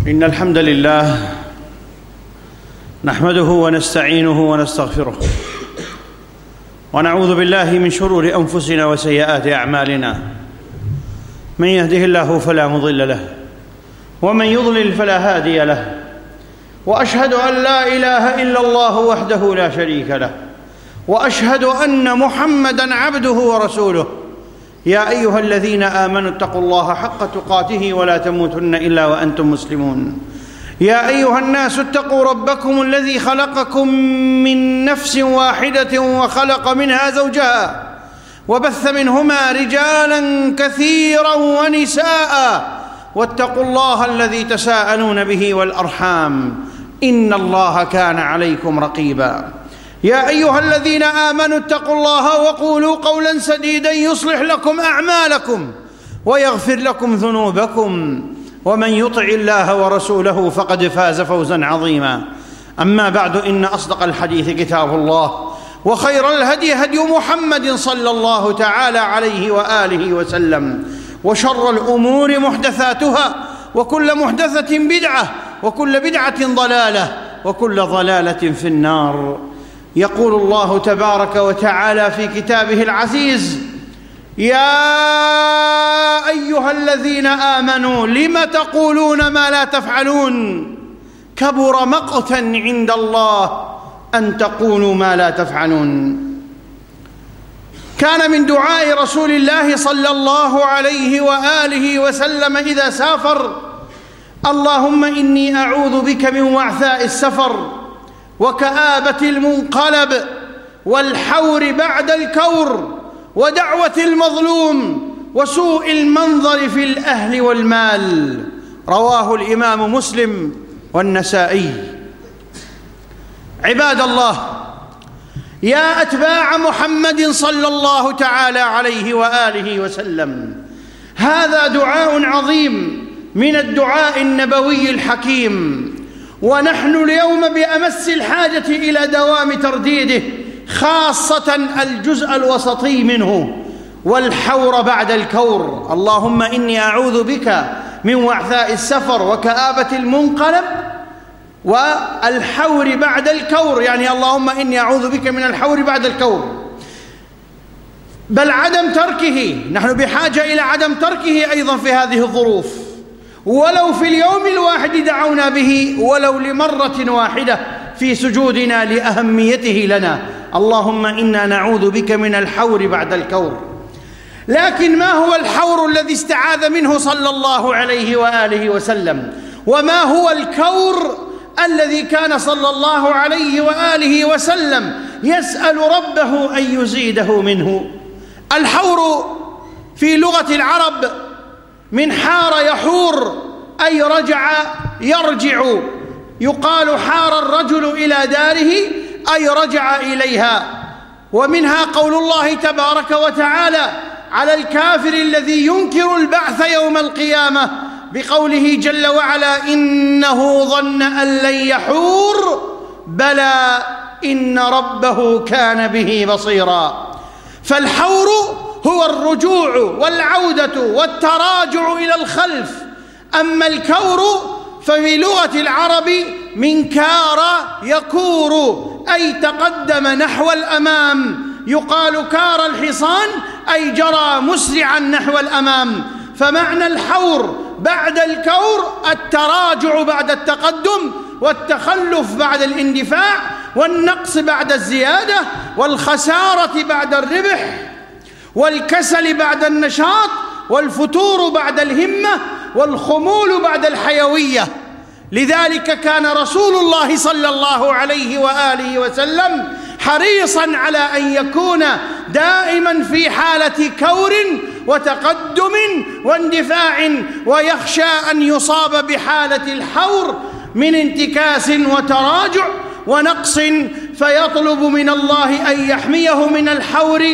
إن الحمد لله نحمده ونستعينه ونستغفره ونعوذ بالله من شرور أنفسنا وسيئات أعمالنا. من يهده الله فلا مضل له ومن يضلل فلا هادي له، وأشهد أن لا إله إلا الله وحده لا شريك له، وأشهد أن محمدًا عبده ورسوله. يا أيها الذين آمنوا اتقوا الله حق تقاته ولا تموتن إلا وأنتم مسلمون. يا أيها الناس اتقوا ربكم الذي خلقكم من نفس واحدة وخلق منها زوجها وبث منهما رجالا كثيرا ونساء، واتقوا الله الذي تساءلون به والأرحام إن الله كان عليكم رقيبا. يا أيها الذين آمنوا اتقوا الله وقولوا قولا سديدا يصلح لكم أعمالكم ويغفر لكم ذنوبكم، ومن يطع الله ورسوله فقد فاز فوزا عظيما. أما بعد، إن أصدق الحديث كتاب الله، وخير الهدي هدي محمد صلى الله تعالى عليه وآله وسلم، وشر الأمور محدثاتها، وكل محدثة بدعة، وكل بدعة ضلالة، وكل ضلالة في النار. يقول الله تبارك وتعالى في كتابه العزيز: يا أيها الذين آمنوا لم تقولون ما لا تفعلون كبر مقتا عند الله أن تقولوا ما لا تفعلون. كان من دعاء رسول الله صلى الله عليه وآله وسلم إذا سافر: اللهم إني أعوذ بك من وعثاء السفر وكآبة المنقلب والحور بعد الكور ودعوة المظلوم وسوء المنظر في الأهل والمال. رواه الإمام مسلم والنسائي. عباد الله، يا أتباع محمد صلى الله تعالى عليه وآله وسلم، هذا دعاء عظيم من الدعاء النبوي الحكيم، ونحن اليوم بأمس الحاجة إلى دوام ترديده، خاصة الجزء الوسطي منه: والحور بعد الكور. اللهم إني أعوذ بك من وعثاء السفر وكآبة المنقلب والحور بعد الكور، يعني اللهم إني أعوذ بك من الحور بعد الكور، بل عدم تركه. نحن بحاجة إلى عدم تركه أيضا في هذه الظروف، ولو في اليوم الواحد دعونا به، ولو لمرة واحدة في سجودنا لأهميته لنا. اللهم إنا نعوذ بك من الحور بعد الكور. لكن ما هو الحور الذي استعاذ منه صلى الله عليه وآله وسلم؟ وما هو الكور الذي كان صلى الله عليه وآله وسلم يسأل ربه أن يزيده منه؟ الحور في لغة العرب من حار يحور، أي رجع يرجع. يقال حار الرجل إلى داره، أي رجع إليها. ومنها قول الله تبارك وتعالى على الكافر الذي ينكر البعث يوم القيامة بقوله جل وعلا: إنه ظن أن لن يحور بلى إن ربه كان به بصيرا. فالحور هو الرجوع والعودة والتراجع إلى الخلف. أما الكور ففي لغة العرب من كار يكور، أي تقدم نحو الأمام. يقال كار الحصان، أي جرى مسرعا نحو الأمام. فمعنى الحور بعد الكور التراجع بعد التقدم، والتخلف بعد الاندفاع، والنقص بعد الزيادة، والخسارة بعد الربح، والكسل بعد النشاط، والفتور بعد الهمة، والخمول بعد الحيوية. لذلك كان رسول الله صلى الله عليه وآله وسلم حريصا على أن يكون دائما في حالة كور وتقدم واندفاع، ويخشى أن يصاب بحالة الحور من انتكاس وتراجع ونقص، فيطلب من الله أن يحميه من الحور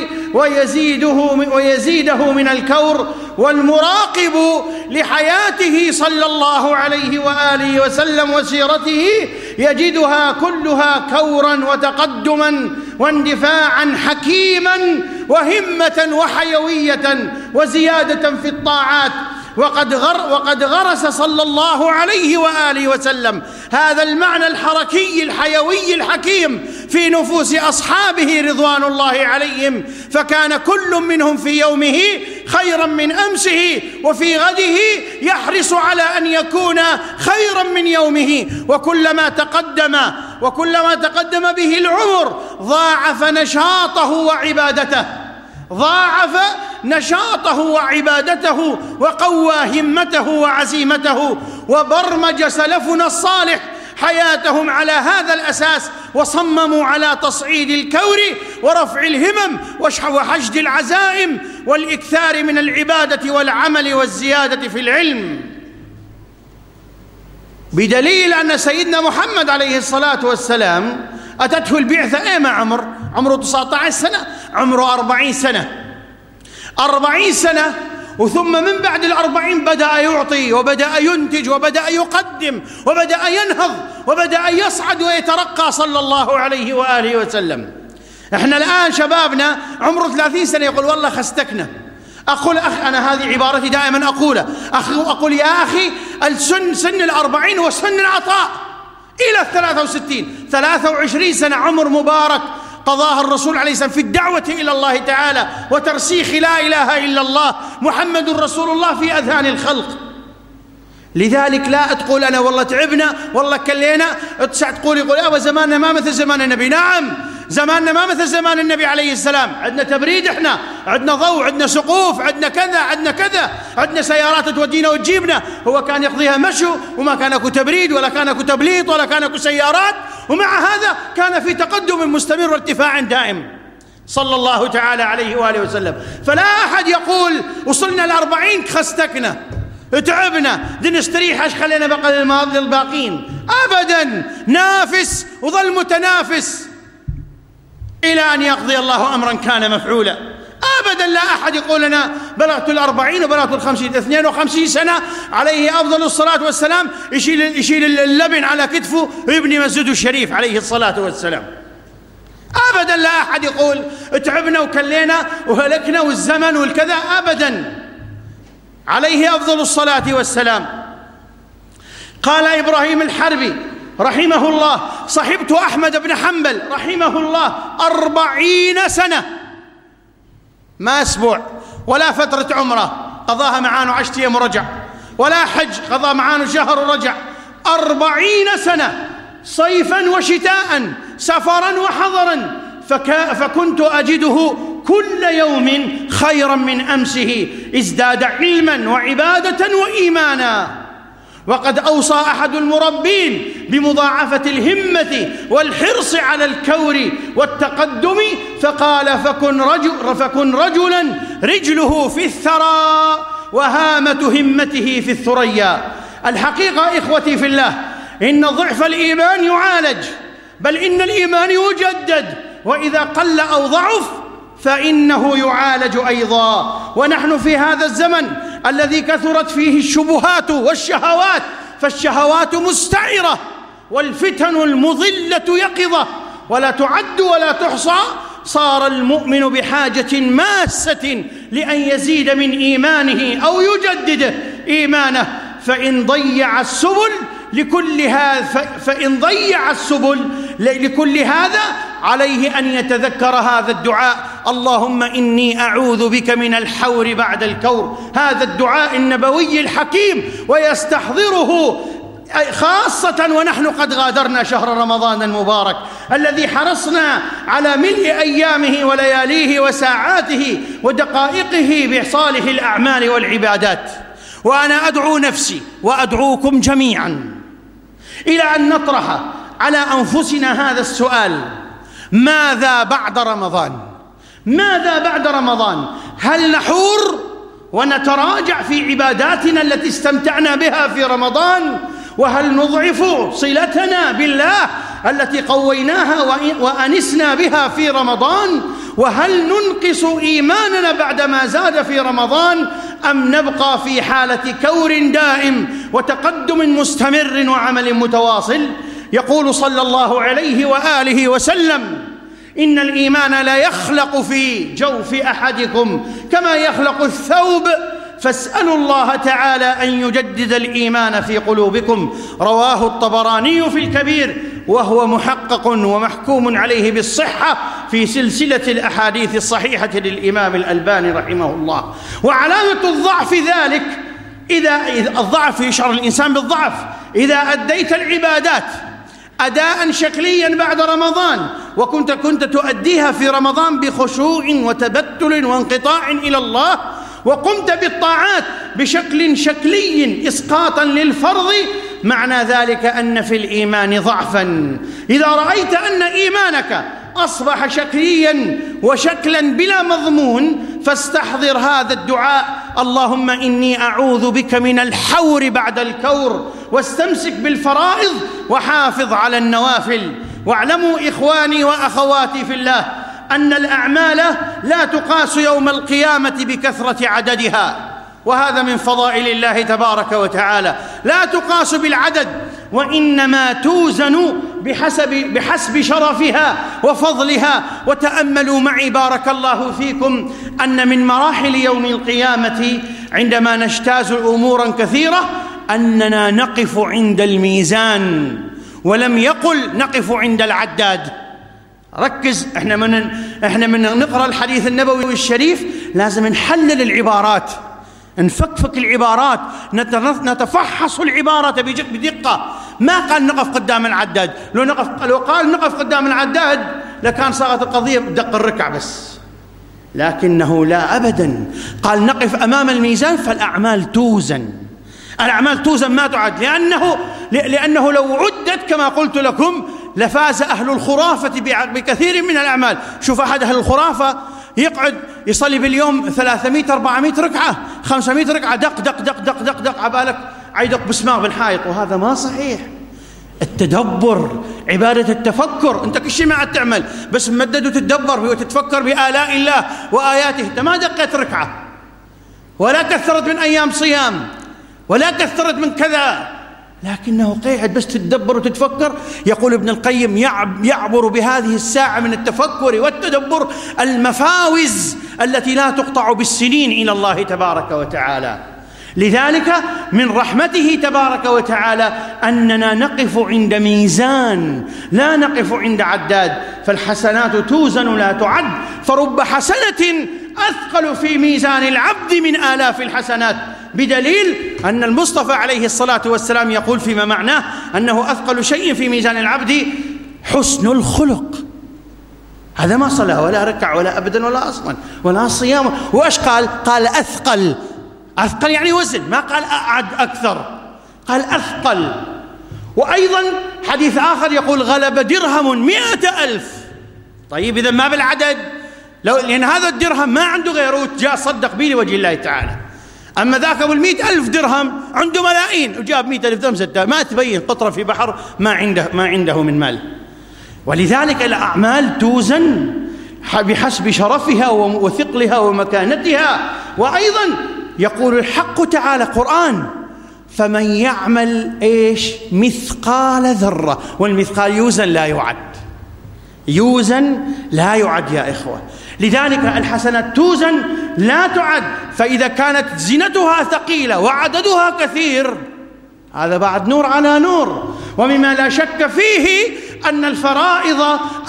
ويزيده من الكور. والمراقب لحياته صلى الله عليه وآله وسلم وسيرته يجدها كلها كورا وتقدما واندفاعا حكيما وهمة وحيوية وزيادة في الطاعات. وقد غرس صلى الله عليه وآله وسلم هذا المعنى الحركي الحيوي الحكيم في نفوس أصحابه رضوان الله عليهم، فكان كل منهم في يومه خيرا من أمسه، وفي غده يحرص على أن يكون خيرا من يومه، وكلما تقدم به العمر ضاعف نشاطه وعبادته وقوى همته وعزيمته، وبرمج سلفنا الصالح حياتهم على هذا الأساس، وصمموا على تصعيد الكور ورفع الهمم وحشد العزائم والإكثار من العبادة والعمل والزيادة في العلم، بدليل أن سيدنا محمد عليه الصلاة والسلام أتته البعثة ما عمره 19 سنة، عمره 40 سنة، وثم من بعد 40 بدأ يعطي وبدأ ينتج وبدأ يقدم وبدأ ينهض وبدأ يصعد ويترقى صلى الله عليه وآله وسلم. احنا الآن شبابنا عمره 30 سنة يقول والله خستكنا. أقول أنا هذه عبارتي دائما أقول يا أخي سن 40 وسن العطاء إلى 23 سنة عمر مبارك قضاها الرسول عليه السلام في الدعوة إلى الله تعالى وترسيخ لا إله إلا الله محمد رسول الله في أذهان الخلق. لذلك لا تقول أنا والله تعبنا والله كلينا، تقول يا زماننا ما مثل زمان النبي. نعم زماننا ما مثل زمان النبي عليه السلام، عندنا تبريد، احنا عندنا ضوء، عندنا سقوف، عندنا كذا، عندنا سيارات تودينا وتجيبنا. هو كان يقضيها مشو وما كان اكو تبريد ولا كان اكو تبليط ولا كان اكو سيارات، ومع هذا كان في تقدم مستمر وارتفاع دائم صلى الله تعالى عليه وآله وسلم. فلا أحد يقول وصلنا 40 خستكنا تعبنا نستريح ايش خلينا بقى للباقين. أبدا، نافس وظل متنافس إلى أن يقضي الله أمرا كان مفعولا. أبدا لا أحد يقول أنا بلغت 40 وبلغت 50. 52 سنة عليه أفضل الصلاة والسلام يشيل اللبن على كتفه ويبني مسجده الشريف عليه الصلاة والسلام. أبدا لا أحد يقول تعبنا وكلينا وهلكنا والزمن والكذا، أبدا، عليه أفضل الصلاة والسلام. قال إبراهيم الحربي رحمه الله: صحبت أحمد بن حنبل رحمه الله 40 سنة، ما أسبوع ولا فترة عمره قضاها معانه 10 أيام ورجع، ولا حج قضى معانه شهر ورجع. 40 سنة صيفا وشتاء، سفرا وحضرا، فكنت أجده كل يوم خيرا من أمسه، ازداد علما وعبادة وإيمانا. وقد أوصى أحد المربين بمضاعفة الهمة والحرص على الكور والتقدم، فقال: فكن رجلا رجله في الثرى وهامة همته في الثريا. الحقيقة إخوتي في الله، إن ضعف الإيمان يعالج، بل إن الإيمان يجدد، وإذا قل أو ضعف فإنه يعالج أيضا. ونحن في هذا الزمن الذي كثرت فيه الشبهات والشهوات، فالشهوات مستعرة والفتن المضلة يقظة ولا تعد ولا تحصى. صار المؤمن بحاجة ماسة لأن يزيد من إيمانه أو يجدد إيمانه، فإن ضيع السبل لكل هذا عليه أن يتذكر هذا الدعاء: اللهم إني أعوذ بك من الحور بعد الكور. هذا الدعاء النبوي الحكيم، ويستحضره خاصة ونحن قد غادرنا شهر رمضان المبارك الذي حرصنا على ملء أيامه ولياليه وساعاته ودقائقه بصالح الأعمال والعبادات. وأنا أدعو نفسي وأدعوكم جميعا إلى أن نطرح على أنفسنا هذا السؤال: ماذا بعد رمضان؟ ماذا بعد رمضان؟ هل نحور ونتراجع في عباداتنا التي استمتعنا بها في رمضان؟ وهل نضعف صلتنا بالله التي قويناها وأنسنا بها في رمضان؟ وهل ننقص إيماننا بعدما زاد في رمضان، أم نبقى في حالة كور دائم وتقدم مستمر وعمل متواصل؟ يقول صلى الله عليه وآله وسلم: إن الإيمان لا يخلق في جوف أحدكم كما يخلق الثوب فاسألوا الله تعالى أن يجدد الإيمان في قلوبكم. رواه الطبراني في الكبير وهو محقق ومحكوم عليه بالصحة في سلسلة الأحاديث الصحيحة للإمام الألباني رحمه الله. وعلامة الضعف ذلك إذا الضعف يشعر الإنسان بالضعف إذا أديت العبادات أداء شكليا بعد رمضان وكنت تؤديها في رمضان بخشوع وتبتل وانقطاع إلى الله، وقمت بالطاعات بشكل شكلي إسقاطا للفرض، معنى ذلك أن في الإيمان ضعفا. إذا رأيت أن إيمانك أصبح شكليا وشكلا بلا مضمون فاستحضر هذا الدعاء: اللهم إني أعوذ بك من الحور بعد الكور، واستمسك بالفرائض وحافظ على النوافل. واعلموا إخواني وأخواتي في الله أن الأعمال لا تقاس يوم القيامة بكثرة عددها، وهذا من فضائل الله تبارك وتعالى، لا تقاس بالعدد وإنما توزن بحسب شرفها وفضلها. وتأملوا معي بارك الله فيكم أن من مراحل يوم القيامة عندما نجتاز أمورا كثيرة أننا نقف عند الميزان، ولم يقل نقف عند العداد. ركز، احنا من نقرأ الحديث النبوي الشريف لازم نحلل العبارات، نفكفك العبارات، نتفحص العبارة بدقة. ما قال نقف قدام العداد، لو قال نقف قدام العداد لكان صارت القضية بدق الركع بس، لكنه لا أبدا، قال نقف أمام الميزان فالأعمال توزن. الأعمال توزن ما تعد، لأنه لو عدت كما قلت لكم لفاز أهل الخرافة بكثير من الأعمال. شوف أحد أهل الخرافة يقعد يصلي باليوم 300 400 ركعة 500 ركعة، دق دق دق دق دق دق عبالك عيدق بسماغ بالحائط، وهذا ما صحيح. التدبر عبادة التفكر، أنت كل شيء ما عاد تعمل بس ممدد وتتدبر وتتفكر بآلاء الله وآياته. أنت ما دقيت ركعة ولا كثرت من أيام صيام ولا كثرت من كذا، لكنه قاعد بس تتدبر وتتفكر. يقول ابن القيم: يعبر بهذه الساعة من التفكر والتدبر المفاوز التي لا تقطع بالسنين إلى الله تبارك وتعالى. لذلك من رحمته تبارك وتعالى أننا نقف عند ميزان لا نقف عند عداد، فالحسنات توزن لا تعد، فرب حسنة أثقل في ميزان العبد من آلاف الحسنات، بدليل أن المصطفى عليه الصلاة والسلام يقول فيما معناه أنه أثقل شيء في ميزان العبد حسن الخلق. هذا ما صلاة ولا ركع ولا أبدا ولا أصلا ولا صيام. وإيش قال أثقل يعني وزن، ما قال أعد أكثر، قال أثقل. وأيضا حديث آخر يقول: غلب درهم 100,000. طيب إذا ما بالعدد، لأن هذا الدرهم ما عنده غيره جاء صدق به لوجه الله تعالى. أما ذاك أبو 100,000 درهم عنده ملايين وجاب 100,000 درهم زدها، ما تبين قطرة في بحر ما عنده من مال. ولذلك الأعمال توزن بحسب شرفها وثقلها ومكانتها. وأيضا يقول الحق تعالى قرآن: فمن يعمل مثقال ذرة، والمثقال يوزن لا يعد، يوزن لا يعد يا إخوة. لذلك الحسنات توزن لا تعد، فإذا كانت زنتها ثقيلة وعددها كثير هذا بعد نور على نور. ومما لا شك فيه أن الفرائض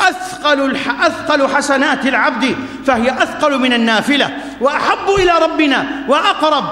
أثقل حسنات العبد، فهي أثقل من النافلة وأحب إلى ربنا وأقرب.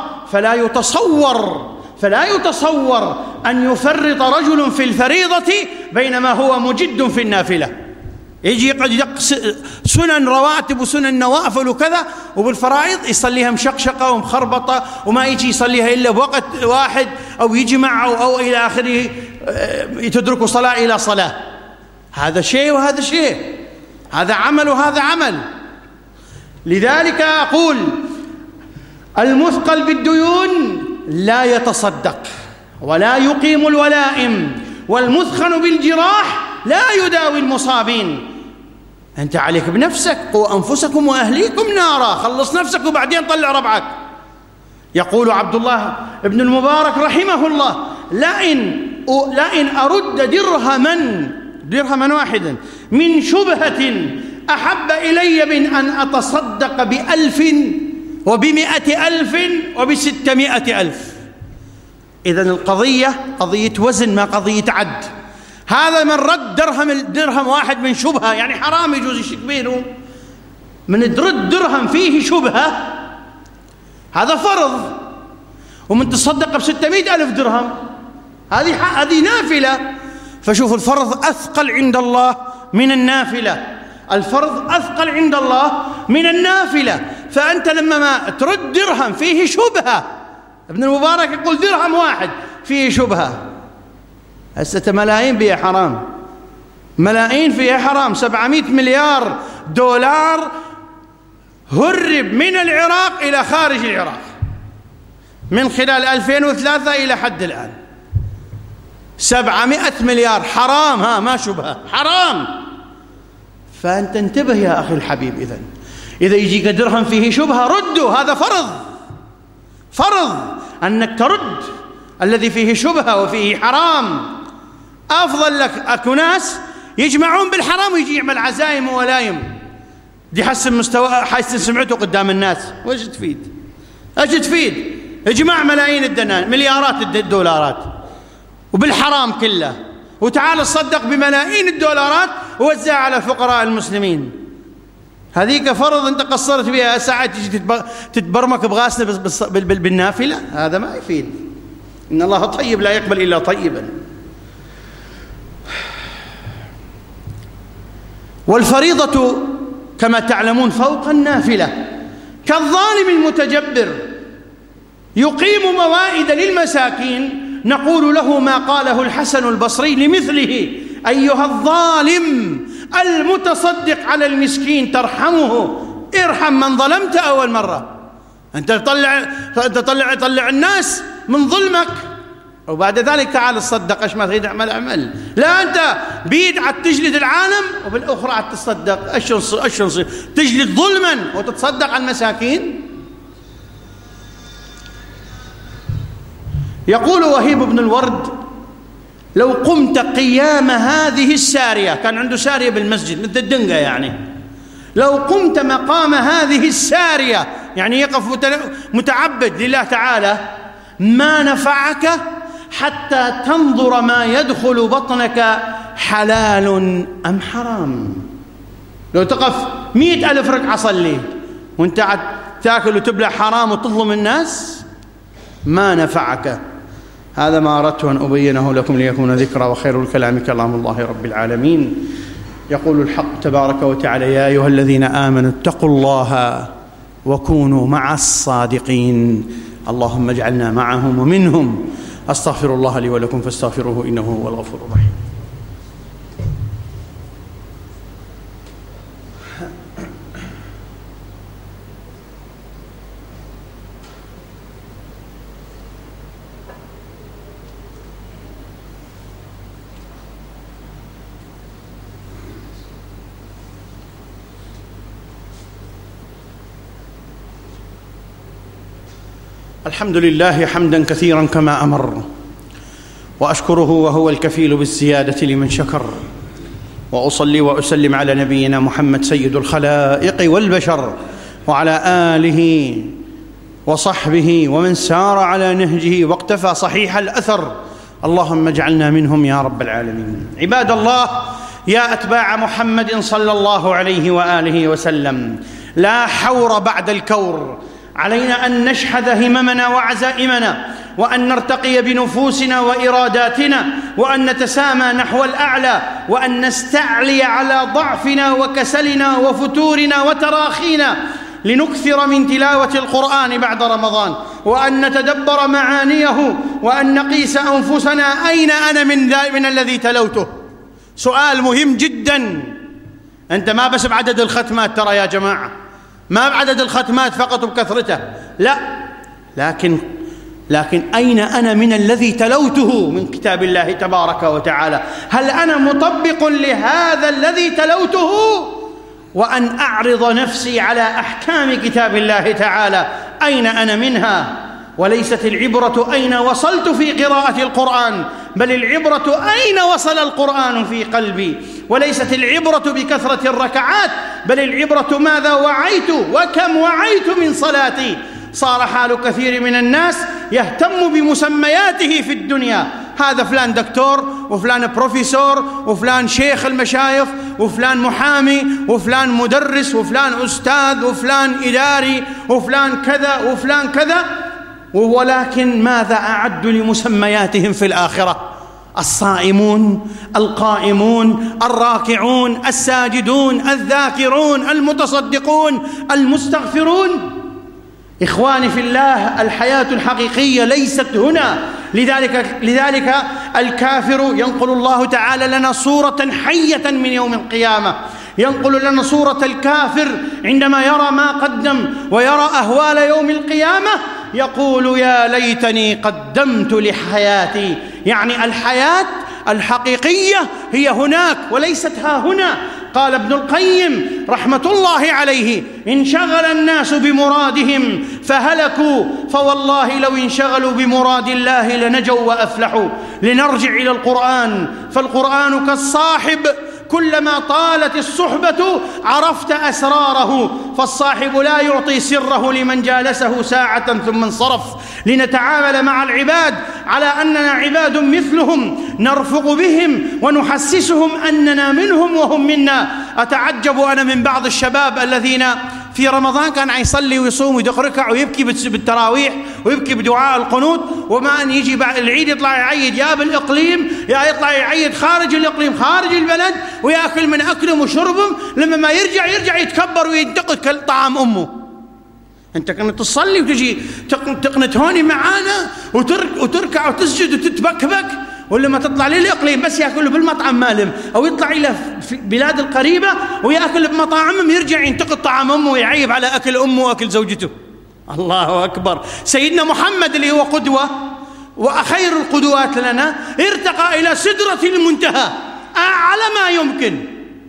فلا يتصور أن يفرط رجل في الفريضة بينما هو مجد في النافلة، يجي يقعد يدق سنن رواتب وسنن نوافل وكذا، وبالفرائض يصليها مشقشقة ومخربطة وما يجي يصليها إلا بوقت واحد أو يجي معه أو إلى آخره، يتدرك صلاة إلى صلاة. هذا شيء وهذا شيء، هذا عمل وهذا عمل. لذلك أقول: المثقل بالديون لا يتصدق ولا يقيم الولائم، والمثخن بالجراح لا يداوي المصابين. أنت عليك بنفسك، قوا أنفسكم وأهليكم نارا، خلص نفسك وبعدين طلع ربعك. يقول عبد الله بن المبارك رحمه الله: لئن أرد درهما واحدا من شبهة أحب إلي من أن أتصدق ب1000 وب100,000 وب600,000. إذن القضية قضية وزن ما قضية عد. هذا من رد درهم واحد من شبهة، يعني حرام يجوز يشك بينه، من ترد درهم فيه شبهة هذا فرض، ومن تصدق ب600,000 درهم هذه نافلة. فشوف الفرض أثقل عند الله من النافلة، الفرض أثقل عند الله من النافلة. فأنت لما ما ترد درهم فيه شبهة، ابن المبارك يقول درهم واحد فيه شبهة، هسه ملايين فيها حرام، ملايين فيها حرام. 700 مليار دولار هرب من العراق إلى خارج العراق من خلال 2003 إلى حد الآن. 700 مليار حرام، ما شبهة، حرام. فأنت انتبه يا أخي الحبيب. إذا يجيك درهم فيه شبهة رده، هذا فرض أنك ترد الذي فيه شبهة وفيه حرام. أفضل لك أكو ناس يجمعون بالحرام ويجي يعمل عزايم وولايم، دي يحسن مستوى، حيث سمعته قدام الناس. وش تفيد؟ ايش تفيد؟ اجماع ملايين مليارات الدولارات وبالحرام كله، وتعال تصدق بملايين الدولارات ووزعها على فقراء المسلمين. هذيك فرض انت قصرت بها، ساعات تجي تتبرمك بغاسله بالنافله، هذا ما يفيد. ان الله طيب لا يقبل الا طيبا. والفريضة كما تعلمون فوق النافلة، كالظالم المتجبر يقيم موائد للمساكين نقول له ما قاله الحسن البصري لمثله: أيها الظالم المتصدق على المسكين ترحمه، ارحم من ظلمت أول مرة. أنت تطلع الناس من ظلمك، وبعد ذلك تعال تصدق. ايش ما تريد اعمل. لا، انت بيد عاد تجلد العالم وبالاخرى عاد تصدق. ايش نصير؟ تجلد ظلما وتتصدق على المساكين. يقول وهيب بن الورد: لو قمت قيام هذه السارية، كان عنده سارية بالمسجد مثل الدنقة يعني، لو قمت مقام هذه السارية يعني يقف متعبد لله تعالى، ما نفعك حتى تنظر ما يدخل بطنك حلال أم حرام. لو تقف 100,000 ركعة صلي وانت تاكل وتبلع حرام وتظلم الناس، ما نفعك. هذا ما أردت أن أبينه لكم ليكون ذكرى، وخير الكلام كلام الله رب العالمين. يقول الحق تبارك وتعالى: يا أيها الذين آمنوا اتقوا الله وكونوا مع الصادقين. اللهم اجعلنا معهم ومنهم. أستغفر الله لي ولكم فاستغفروه إنه هو الغفور الرحيم. الحمد لله حمدا كثيرا كما أمر، وأشكره وهو الكفيل بالزيادة لمن شكر، وأصلي وأسلم على نبينا محمد سيد الخلائق والبشر، وعلى آله وصحبه ومن سار على نهجه واقتفى صحيح الأثر. اللهم اجعلنا منهم يا رب العالمين. عباد الله، يا أتباع محمد صلى الله عليه وآله وسلم، لا حور بعد الكور. علينا أن نشحذ هممنا وعزائمنا، وأن نرتقي بنفوسنا وإراداتنا، وأن نتسامى نحو الأعلى، وأن نستعلي على ضعفنا وكسلنا وفتورنا وتراخينا، لنكثر من تلاوة القرآن بعد رمضان، وأن نتدبر معانيه، وأن نقيس أنفسنا: أين أنا من الذي تلوته؟ سؤال مهم جدا. أنت ما بس بعدد الختمات، ترى يا جماعة، ما بعدد الختمات فقط وبكثرته، لا، لكن أين أنا من الذي تلوته من كتاب الله تبارك وتعالى؟ هل أنا مطبق لهذا الذي تلوته؟ وأن أعرض نفسي على أحكام كتاب الله تعالى، أين أنا منها؟ وليست العبرة أين وصلت في قراءة القرآن، بل العبرة أين وصل القرآن في قلبي، وليست العبرة بكثرة الركعات، بل العبرة ماذا وعيت وكم وعيت من صلاتي. صار حال كثير من الناس يهتم بمسمياته في الدنيا، هذا فلان دكتور وفلان بروفيسور وفلان شيخ المشايخ وفلان محامي وفلان مدرس وفلان أستاذ وفلان إداري وفلان كذا وفلان كذا، ولكن ماذا أعدوا لمسمياتهم في الآخرة؟ الصائمون، القائمون، الراكعون، الساجدون، الذاكرون، المتصدقون، المستغفرون. إخواني في الله، الحياة الحقيقية ليست هنا. لذلك الكافر ينقل الله تعالى لنا صورة حية من يوم القيامة، ينقل لنا صورة الكافر عندما يرى ما قدم ويرى أهوال يوم القيامة، يقول يا ليتني قدمت لحياتي. يعني الحياة الحقيقية هي هناك وليست ها هنا. قال ابن القيم رحمة الله عليه: انشغل الناس بمرادهم فهلكوا، فوالله لو انشغلوا بمراد الله لنجوا وأفلحوا. لنرجع إلى القرآن، فالقرآن كالصاحب، كلما طالت الصحبة عرفت أسراره، فالصاحب لا يعطي سره لمن جالسه ساعة ثم انصرف. لنتعامل مع العباد على أننا عباد مثلهم، نرفق بهم ونحسسهم أننا منهم وهم منا. أتعجب أنا من بعض الشباب الذين في رمضان كان يصلي ويصوم ويركع ويبكي بالتراويح ويبكي بدعاء القنوت، وما أن يجي بعد العيد يطلع يعيد يا بالإقليم يا يطلع يعيد خارج الإقليم خارج البلد، ويأكل من أكلهم وشربهم، لما ما يرجع يتكبر وينتقد طعام أمه. أنت كنت تصلي وتجي تقنت هوني معانا وتركع وتسجد وتتبكبك، ولما تطلع للإقليم بس يأكل بالمطعم مالهم، أو يطلع إلى بلاد القريبة ويأكل بمطاعمهم، يرجع ينتقد طعام أمه ويعيب على أكل أمه وأكل زوجته. الله أكبر. سيدنا محمد اللي هو قدوة وخير القدوات لنا ارتقى إلى سدرة المنتهى أعلى ما يمكن،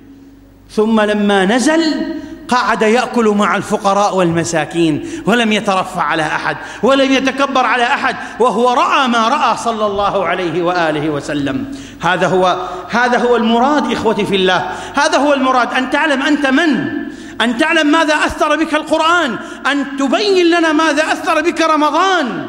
ثم لما نزل قعد يأكل مع الفقراء والمساكين، ولم يترفع على أحد ولم يتكبر على أحد، وهو رأى ما رأى صلى الله عليه وآله وسلم. هذا هو المراد إخوتي في الله، هذا هو المراد. أن تعلم أنت من، أن تعلم ماذا أثر بك القرآن، أن تبين لنا ماذا أثر بك رمضان.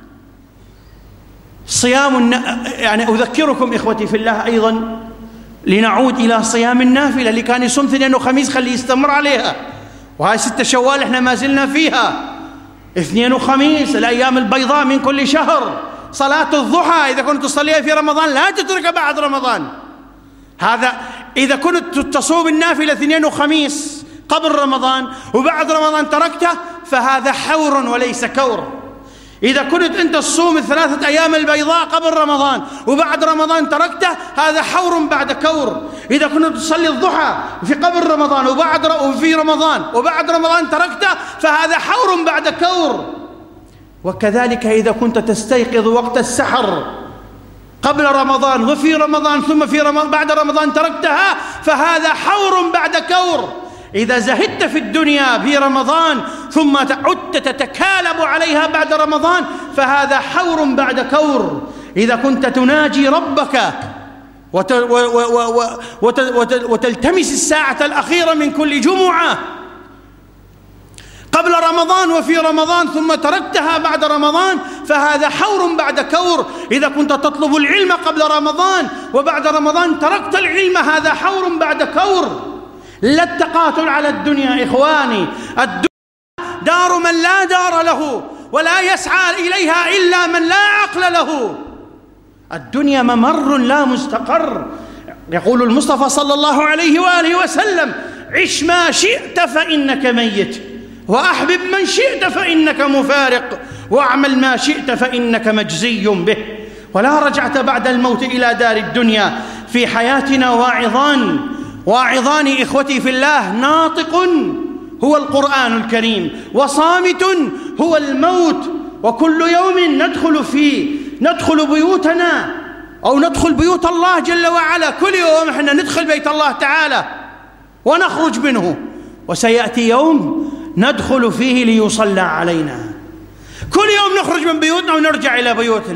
يعني أذكركم إخوتي في الله أيضا، لنعود إلى صيام النافلة اللي كان يصوم اثنين وخميس، خليه يستمر عليها. وهاي 6 شوال احنا ما زلنا فيها، اثنين وخميس الأيام البيضاء من كل شهر. صلاة الضحى إذا كنت تصليها في رمضان لا تتركها بعد رمضان. هذا إذا كنت تصوم النافلة اثنين وخميس قبل رمضان وبعد رمضان تركته فهذا حور وليس كور. إذا كنت أنت تصوم 3 أيام البيضاء قبل رمضان وبعد رمضان تركته هذا حور بعد كور. إذا كنت تصلي الضحى في قبل رمضان وفي رمضان وبعد رمضان تركته فهذا حور بعد كور. وكذلك إذا كنت تستيقظ وقت السحر قبل رمضان وفي رمضان ثم في رمضان بعد رمضان تركتها فهذا حور بعد كور. إذا زهدت في الدنيا في رمضان ثم عدت تتكالب عليها بعد رمضان فهذا حور بعد كور. إذا كنت تناجي ربك وتلتمس الساعة الأخيرة من كل جمعة قبل رمضان وفي رمضان ثم تركتها بعد رمضان فهذا حور بعد كور. إذا كنت تطلب العلم قبل رمضان وبعد رمضان تركت العلم هذا حور بعد كور. لا التقاتل على الدنيا إخواني، الدنيا دار من لا دار له ولا يسعى إليها إلا من لا عقل له. الدنيا ممر لا مستقر. يقول المصطفى صلى الله عليه وآله وسلم: عش ما شئت فإنك ميت، وأحبب من شئت فإنك مفارق، واعمل ما شئت فإنك مجزي به. ولا رجعت بعد الموت إلى دار الدنيا. في حياتنا واعظان إخوتي في الله، ناطق هو القرآن الكريم، وصامت هو الموت. وكل يوم ندخل بيوتنا أو ندخل بيوت الله جل وعلا. كل يوم احنا ندخل بيت الله تعالى ونخرج منه، وسيأتي يوم ندخل فيه ليصلى علينا. كل يوم نخرج من بيوتنا ونرجع إلى بيوتنا.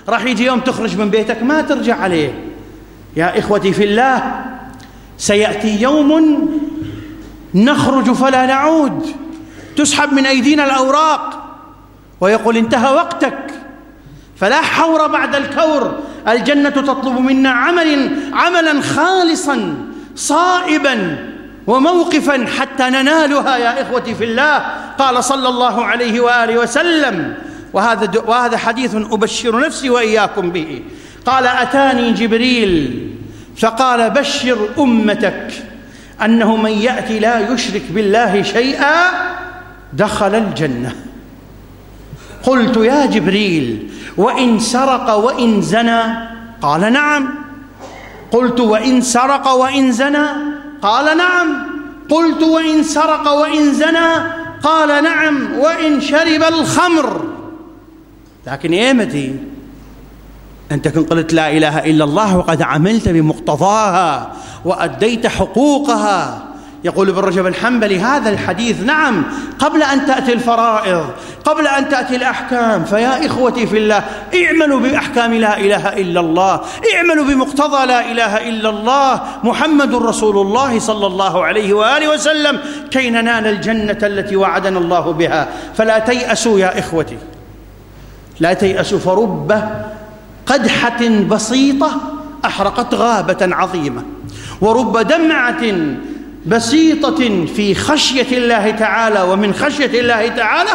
راح يجي يوم تخرج من بيتك ما ترجع عليه. يا إخوتي في الله، سيأتي يوم نخرج فلا نعود، تسحب من أيدينا الأوراق ويقول انتهى وقتك، فلا حور بعد الكور. الجنة تطلب منا عملا خالصا صائبا وموقفا حتى ننالها يا إخوتي في الله. قال صلى الله عليه وآله وسلم، وهذا حديث أبشر نفسي وإياكم به، قال أتاني جبريل فقال بشر أمتك أنه من يأتي لا يشرك بالله شيئا دخل الجنة. قلت يا جبريل وإن سرق وإن زنى؟ قال نعم. قلت وإن سرق وإن زنى؟ قال نعم. قلت وإن سرق وإن زنى؟ قال نعم. وإن شرب الخمر؟ لكن إيمتي أنت كن قلت لا إله إلا الله وقد عملت بمقتضاها وأديت حقوقها. يقول ابن رجب الحنبلي هذا الحديث نعم قبل أن تأتي الفرائض، قبل أن تأتي الأحكام. فيا إخوتي في الله، اعملوا بأحكام لا إله إلا الله، اعملوا بمقتضى لا إله إلا الله محمد رسول الله صلى الله عليه وآله وسلم كي ننال الجنة التي وعدنا الله بها. فلا تيأسوا يا إخوتي، لا تيأسوا، فرب قدحة بسيطة أحرقت غابة عظيمة، ورب دمعة بسيطة في خشية الله تعالى ومن خشية الله تعالى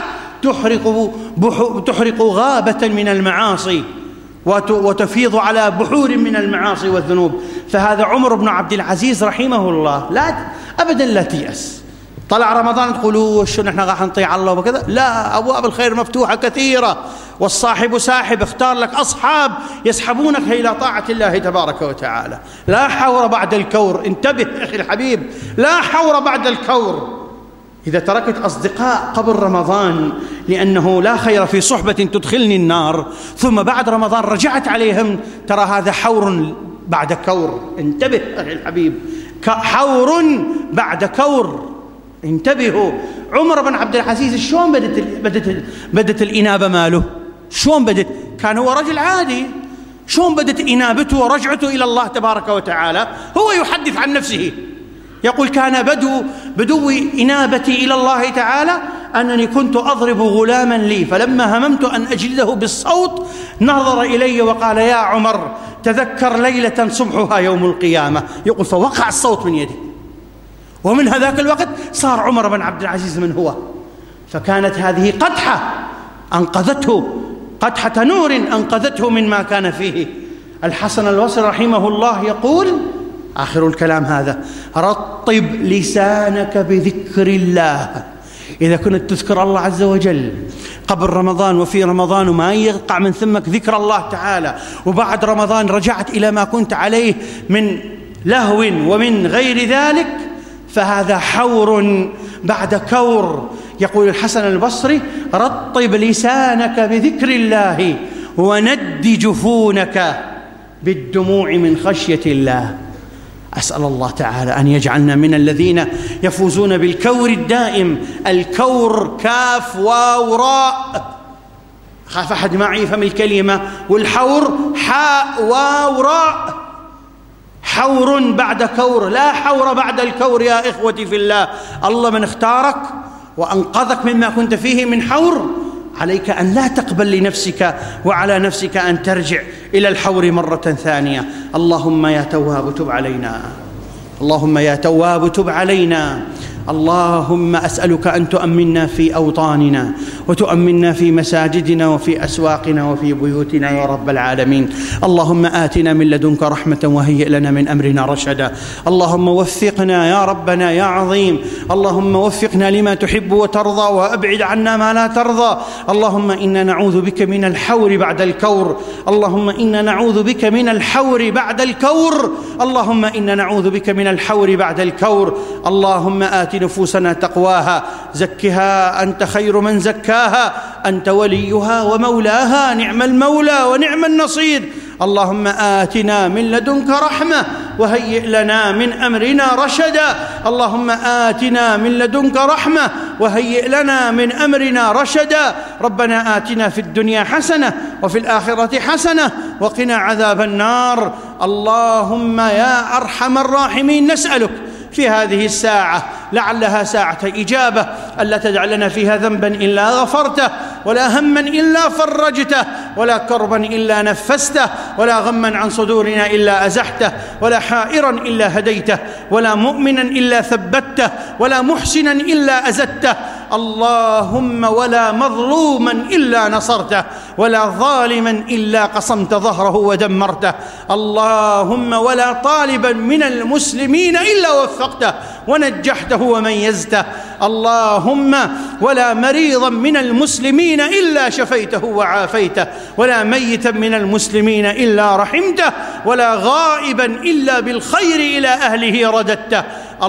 تحرق غابة من المعاصي وتفيض على بحور من المعاصي والذنوب. فهذا عمر بن عبد العزيز رحمه الله أبدا لا تيأس. طلع رمضان تقولوا شو نحن راح نطيع الله وكذا؟ لا، أبواب الخير مفتوحة كثيرة، والصاحب ساحب، اختار لك أصحاب يسحبونك إلى طاعة الله تبارك وتعالى. لا حور بعد الكور. انتبه أخي الحبيب، لا حور بعد الكور. إذا تركت أصدقاء قبل رمضان لأنه لا خير في صحبة تدخلني النار، ثم بعد رمضان رجعت عليهم، ترى هذا حور بعد كور. انتبه أخي الحبيب، حور بعد كور. انتبهوا. عمر بن عبد العزيز شلون بدت الإنابة ماله؟ شلون بدت؟ كان هو رجل عادي، شلون بدت إنابته ورجعته إلى الله تبارك وتعالى؟ هو يحدث عن نفسه يقول كان بدو إنابتي إلى الله تعالى أنني كنت أضرب غلاما لي، فلما هممت أن أجلده بالصوت نظر إلي وقال يا عمر تذكر ليلة صبحها يوم القيامة. يقول فوقع الصوت من يدي، ومن هذاك الوقت صار عمر بن عبد العزيز من هو. فكانت هذه قدحة أنقذته، قدحة نور أنقذته مما كان فيه. الحسن البصري رحمه الله يقول آخر الكلام هذا: رطب لسانك بذكر الله. إذا كنت تذكر الله عز وجل قبل رمضان وفي رمضان وما يقع من ثمك ذكر الله تعالى، وبعد رمضان رجعت إلى ما كنت عليه من لهو ومن غير ذلك، فهذا حور بعد كور. يقول الحسن البصري: رطب لسانك بذكر الله وند جفونك بالدموع من خشية الله. أسأل الله تعالى أن يجعلنا من الذين يفوزون بالكور الدائم. الكور كاف واو راء، خاف أحد معي يفهم الكلمة. والحور حاء واو راء، حور بعد كور، لا حور بعد الكور يا إخوتي في الله. الله من اختارك وأنقذك مما كنت فيه من حور، عليك أن لا تقبل لنفسك وعلى نفسك أن ترجع إلى الحور مرة ثانية. اللهم يا تواب تب علينا، اللهم يا تواب تب علينا. اللهم أسألك أن تؤمنا في أوطاننا وتؤمنا في مساجدنا وفي أسواقنا وفي بيوتنا يا رب العالمين. اللهم آتنا من لدنك رحمة وهيئ لنا من أمرنا رشدا. اللهم وفقنا يا ربنا يا عظيم، اللهم وفقنا لما تحب وترضى وأبعد عنا ما لا ترضى. اللهم إنا نعوذ بك من الحور بعد الكور، اللهم إنا نعوذ بك من الحور بعد الكور، اللهم إنا نعوذ بك من الحور بعد الكور. اللهم آت نفوسنا تقواها، زكها أنت خير من زكاها، أنت وليها ومولاها، نعم المولى ونعم النصير. اللهم آتنا من لدنك رحمة وهيئ لنا من أمرنا رشدا. اللهم آتنا من لدنك رحمة وهيئ لنا من أمرنا رشدا. ربنا آتنا في الدنيا حسنة وفي الآخرة حسنة وقنا عذاب النار. اللهم يا أرحم الراحمين نسألك في هذه الساعة لعلها ساعة إجابة ألا تدع لنا فيها ذنبا إلا غفرته، ولا هما إلا فرجته، ولا كربا إلا نفسته، ولا غما عن صدورنا إلا أزحته، ولا حائرا إلا هديته، ولا مؤمنا إلا ثبته، ولا محسنا إلا أزدته. اللهم ولا مظلوما إلا نصرته، ولا ظالما إلا قصمت ظهره ودمرته. اللهم ولا طالبا من المسلمين إلا وفقته ونجحته وميزته. اللهم ولا مريضا من المسلمين إلا شفيته وعافيته، ولا ميتا من المسلمين إلا رحمته، ولا غائبا إلا بالخير إلى أهله رددته.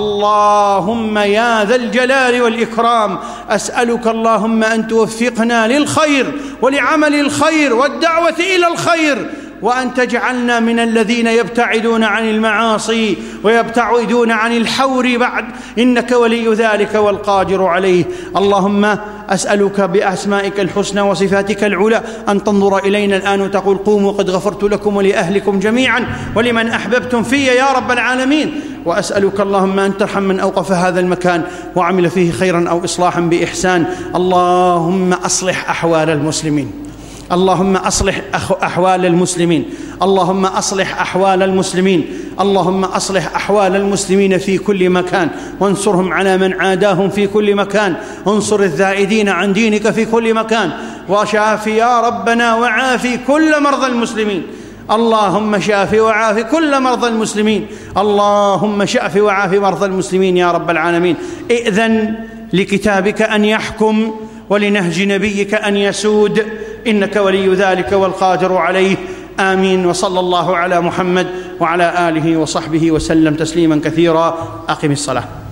اللهم يا ذا الجلال والإكرام أسألك اللهم أن توفقنا للخير ولعمل الخير والدعوة إلى الخير، وأن تجعلنا من الذين يبتعدون عن المعاصي ويبتعدون عن الحور بعد، إنك ولي ذلك والقادر عليه. اللهم أسألك بأسمائك الحسنى وصفاتك العلى أن تنظر إلينا الآن وتقول قوموا قد غفرت لكم ولأهلكم جميعا ولمن أحببتم في يا رب العالمين. وأسألك اللهم أن ترحم من أوقف هذا المكان وعمل فيه خيرا أو إصلاحا بإحسان. اللهم أصلح أحوال المسلمين، اللهم أصلح أحوال المسلمين، اللهم أصلح أحوال المسلمين، اللهم أصلح أحوال المسلمين في كل مكان، وانصرهم على من عاداهم في كل مكان، انصر الذائدين عن دينك في كل مكان، وشافي يا ربنا وعافي كل مرضى المسلمين. اللهم شافي وعافي كل مرضى المسلمين، اللهم شافي وعافي مرضى المسلمين يا رب العالمين. ائذن لكتابك أن يحكم ولنهج نبيك أن يسود، إنك ولي ذلك والقادر عليه. آمين. وصلى الله على محمد وعلى آله وصحبه وسلم تسليما كثيرا. أقم الصلاة.